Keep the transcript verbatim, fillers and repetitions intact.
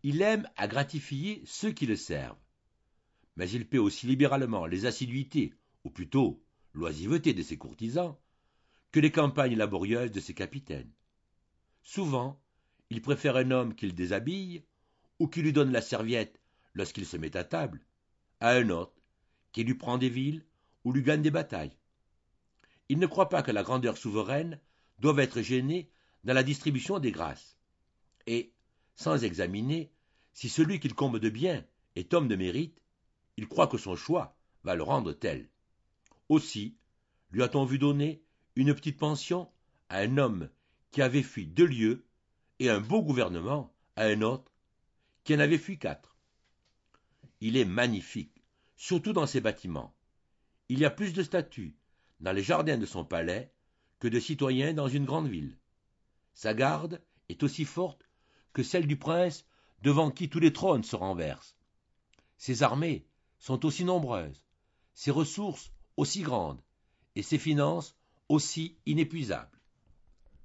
Il aime à gratifier ceux qui le servent, mais il paie aussi libéralement les assiduités, ou plutôt l'oisiveté de ses courtisans, que les campagnes laborieuses de ses capitaines. Souvent, il préfère un homme qu'il déshabille, ou qui lui donne la serviette lorsqu'il se met à table, à un autre qui lui prend des villes ou lui gagne des batailles. Il ne croit pas que la grandeur souveraine doive être gênée dans la distribution des grâces, et, sans examiner si celui qu'il comble de bien est homme de mérite, il croit que son choix va le rendre tel. Aussi, lui a-t-on vu donner une petite pension à un homme qui avait fui deux lieues et un beau gouvernement à un autre qui en avait fui quatre. Il est magnifique, surtout dans ses bâtiments. Il y a plus de statues dans les jardins de son palais que de citoyens dans une grande ville. Sa garde est aussi forte que celle du prince devant qui tous les trônes se renversent. Ses armées sont aussi nombreuses, ses ressources aussi grandes, et ses finances aussi inépuisables.